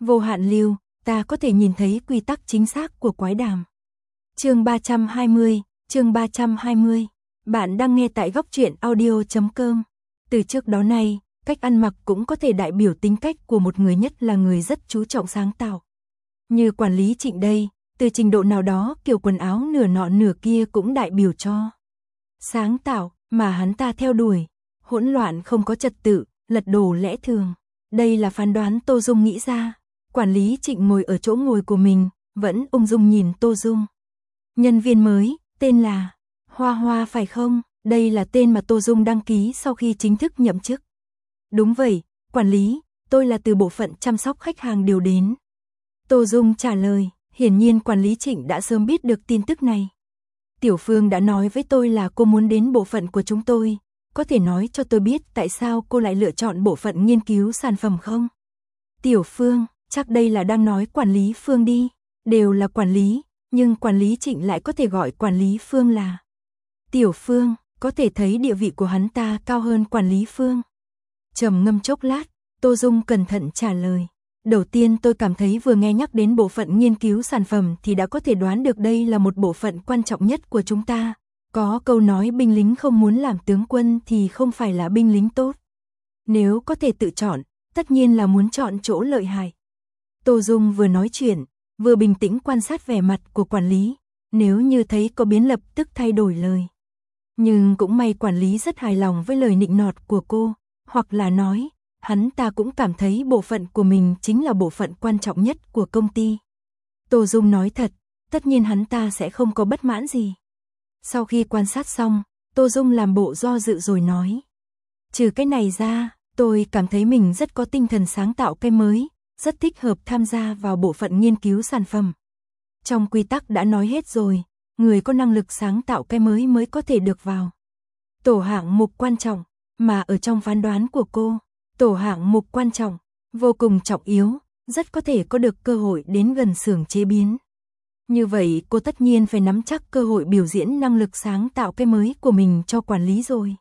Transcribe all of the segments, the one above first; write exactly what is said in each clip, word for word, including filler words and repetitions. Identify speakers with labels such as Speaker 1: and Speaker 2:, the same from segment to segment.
Speaker 1: Vô hạn lưu, ta có thể nhìn thấy quy tắc chính xác của quái đàm. Chương ba trăm hai mươi, chương ba trăm hai mươi. Bạn đang nghe tại góc truyện audio chấm com. Từ trước đó nay, cách ăn mặc cũng có thể đại biểu tính cách của một người, nhất là người rất chú trọng sáng tạo. Như quản lý Trịnh đây, từ trình độ nào đó kiểu quần áo nửa nọ nửa kia cũng đại biểu cho sáng tạo mà hắn ta theo đuổi. Hỗn loạn không có trật tự, lật đổ lẽ thường. Đây là phán đoán Tô Dung nghĩ ra. Quản lý Trịnh ngồi ở chỗ ngồi của mình, vẫn ung dung nhìn Tô Dung. Nhân viên mới, tên là Hoa Hoa phải không? Đây là tên mà Tô Dung đăng ký sau khi chính thức nhậm chức. Đúng vậy, quản lý, tôi là từ bộ phận chăm sóc khách hàng điều đến. Tô Dung trả lời, hiển nhiên quản lý Trịnh đã sớm biết được tin tức này. Tiểu Phương đã nói với tôi là cô muốn đến bộ phận của chúng tôi. Có thể nói cho tôi biết tại sao cô lại lựa chọn bộ phận nghiên cứu sản phẩm không? Tiểu Phương, chắc đây là đang nói quản lý Phương đi. Đều là quản lý, nhưng quản lý Trịnh lại có thể gọi quản lý Phương là Tiểu Phương, có thể thấy địa vị của hắn ta cao hơn quản lý Phương. Trầm ngâm chốc lát, Tô Dung cẩn thận trả lời. Đầu tiên tôi cảm thấy vừa nghe nhắc đến bộ phận nghiên cứu sản phẩm thì đã có thể đoán được đây là một bộ phận quan trọng nhất của chúng ta. Có câu nói binh lính không muốn làm tướng quân thì không phải là binh lính tốt. Nếu có thể tự chọn, tất nhiên là muốn chọn chỗ lợi hại. Tô Dung vừa nói chuyện, vừa bình tĩnh quan sát vẻ mặt của quản lý. Nếu như thấy có biến lập tức thay đổi lời. Nhưng cũng may quản lý rất hài lòng với lời nịnh nọt của cô. Hoặc là nói, hắn ta cũng cảm thấy bộ phận của mình chính là bộ phận quan trọng nhất của công ty. Tô Dung nói thật, tất nhiên hắn ta sẽ không có bất mãn gì. Sau khi quan sát xong, Tô Dung làm bộ do dự rồi nói. Trừ cái này ra, tôi cảm thấy mình rất có tinh thần sáng tạo cái mới, rất thích hợp tham gia vào bộ phận nghiên cứu sản phẩm. Trong quy tắc đã nói hết rồi, người có năng lực sáng tạo cái mới mới có thể được vào tổ hạng mục quan trọng, mà ở trong phán đoán của cô, tổ hạng mục quan trọng, vô cùng trọng yếu, rất có thể có được cơ hội đến gần xưởng chế biến. Như vậy cô tất nhiên phải nắm chắc cơ hội biểu diễn năng lực sáng tạo cái mới của mình cho quản lý rồi.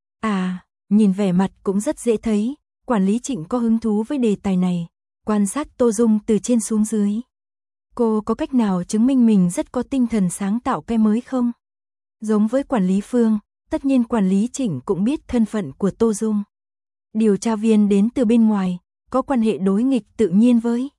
Speaker 1: À, nhìn vẻ mặt cũng rất dễ thấy, quản lý Trịnh có hứng thú với đề tài này, quan sát Tô Dung từ trên xuống dưới. Cô có cách nào chứng minh mình rất có tinh thần sáng tạo cái mới không? Giống với quản lý Phương, tất nhiên quản lý Trịnh cũng biết thân phận của Tô Dung. Điều tra viên đến từ bên ngoài, có quan hệ đối nghịch tự nhiên với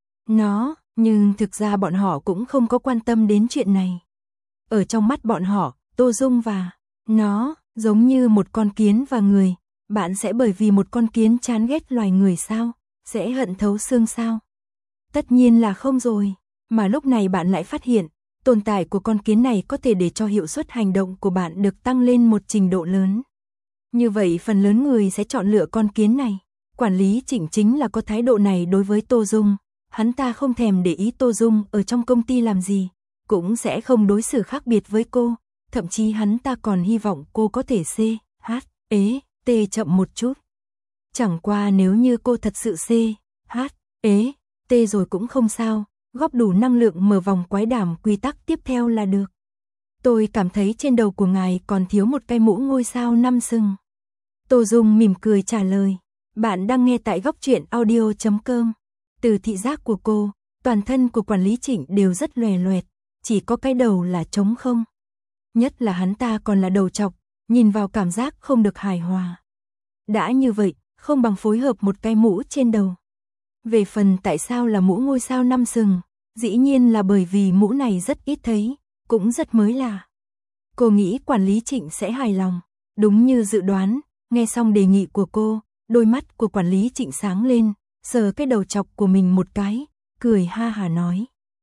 Speaker 1: nó, nhưng thực ra bọn họ cũng không có quan tâm đến chuyện này. Ở trong mắt bọn họ, Tô Dung và nó giống như một con kiến và người. Bạn sẽ bởi vì một con kiến chán ghét loài người sao? Sẽ hận thấu xương sao? Tất nhiên là không rồi. Mà lúc này bạn lại phát hiện, tồn tại của con kiến này có thể để cho hiệu suất hành động của bạn được tăng lên một trình độ lớn. Như vậy phần lớn người sẽ chọn lựa con kiến này. Quản lý Trịnh chính là có thái độ này đối với Tô Dung. Hắn ta không thèm để ý Tô Dung ở trong công ty làm gì, cũng sẽ không đối xử khác biệt với cô. Thậm chí hắn ta còn hy vọng cô có thể C, H, ế, T chậm một chút. Chẳng qua nếu như cô thật sự C, H, ế, T rồi cũng không sao, góp đủ năng lượng mở vòng quái đàm quy tắc tiếp theo là được. Tôi cảm thấy trên đầu của ngài còn thiếu một cái mũ ngôi sao năm sừng. Tô Dung mỉm cười trả lời. Bạn đang nghe tại góc truyện audio chấm com. Từ thị giác của cô, toàn thân của quản lý Trịnh đều rất lòe loẹt, chỉ có cái đầu là trống không. Nhất là hắn ta còn là đầu trọc, nhìn vào cảm giác không được hài hòa. Đã như vậy, không bằng phối hợp một cái mũ trên đầu. Về phần tại sao là mũ ngôi sao năm sừng, dĩ nhiên là bởi vì mũ này rất ít thấy, cũng rất mới lạ. Cô nghĩ quản lý Trịnh sẽ hài lòng, đúng như dự đoán, nghe xong đề nghị của cô, đôi mắt của quản lý Trịnh sáng lên, sờ cái đầu chọc của mình một cái, cười ha hả nói.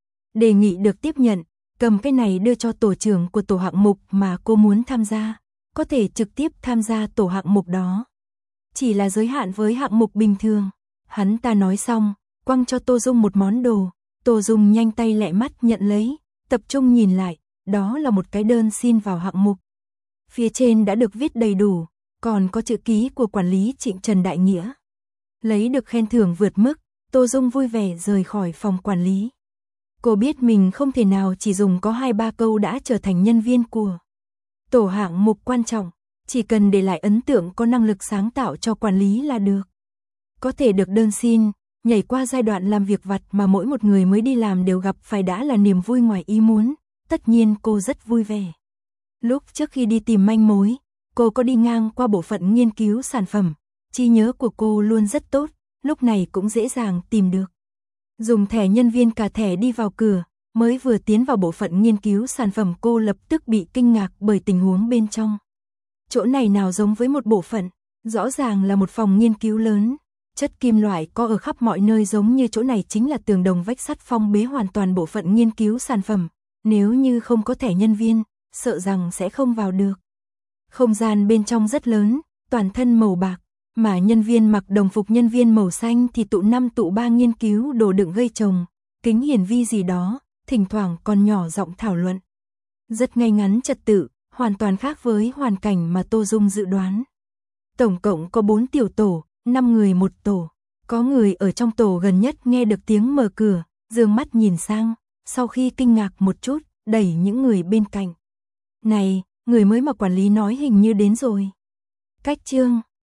Speaker 1: Đề nghị được tiếp nhận, cầm cái này đưa cho tổ trưởng của tổ hạng mục mà cô muốn tham gia, có thể trực tiếp tham gia tổ hạng mục đó. Chỉ là giới hạn với hạng mục bình thường. Hắn ta nói xong, quăng cho Tô Dung một món đồ, Tô Dung nhanh tay lẹ mắt nhận lấy, tập trung nhìn lại, đó là một cái đơn xin vào hạng mục. Phía trên đã được viết đầy đủ, còn có chữ ký của quản lý Trịnh Trần Đại Nghĩa. Lấy được khen thưởng vượt mức, Tô Dung vui vẻ rời khỏi phòng quản lý. Cô biết mình không thể nào chỉ dùng có hai ba câu đã trở thành nhân viên của tổ hạng mục quan trọng, chỉ cần để lại ấn tượng có năng lực sáng tạo cho quản lý là được. Có thể được đơn xin, nhảy qua giai đoạn làm việc vặt mà mỗi một người mới đi làm đều gặp phải đã là niềm vui ngoài ý muốn, tất nhiên cô rất vui vẻ. Lúc trước khi đi tìm manh mối, cô có đi ngang qua bộ phận nghiên cứu sản phẩm, trí nhớ của cô luôn rất tốt, lúc này cũng dễ dàng tìm được. Dùng thẻ nhân viên cả thẻ đi vào cửa, mới vừa tiến vào bộ phận nghiên cứu sản phẩm cô lập tức bị kinh ngạc bởi tình huống bên trong. Chỗ này nào giống với một bộ phận, rõ ràng là một phòng nghiên cứu lớn, chất kim loại có ở khắp mọi nơi giống như chỗ này chính là tường đồng vách sắt phong bế hoàn toàn bộ phận nghiên cứu sản phẩm, nếu như không có thẻ nhân viên, sợ rằng sẽ không vào được. Không gian bên trong rất lớn, toàn thân màu bạc, mà nhân viên mặc đồng phục nhân viên màu xanh thì tụ năm tụ ba nghiên cứu đồ đựng gây chồng, kính hiển vi gì đó, thỉnh thoảng còn nhỏ giọng thảo luận. Rất ngay ngắn trật tự, hoàn toàn khác với hoàn cảnh mà Tô Dung dự đoán. Tổng cộng có bốn tiểu tổ, năm người một tổ. Có người ở trong tổ gần nhất nghe được tiếng mở cửa, dương mắt nhìn sang, sau khi kinh ngạc một chút, đẩy những người bên cạnh. Này, người mới mà quản lý nói hình như đến rồi. Cách chương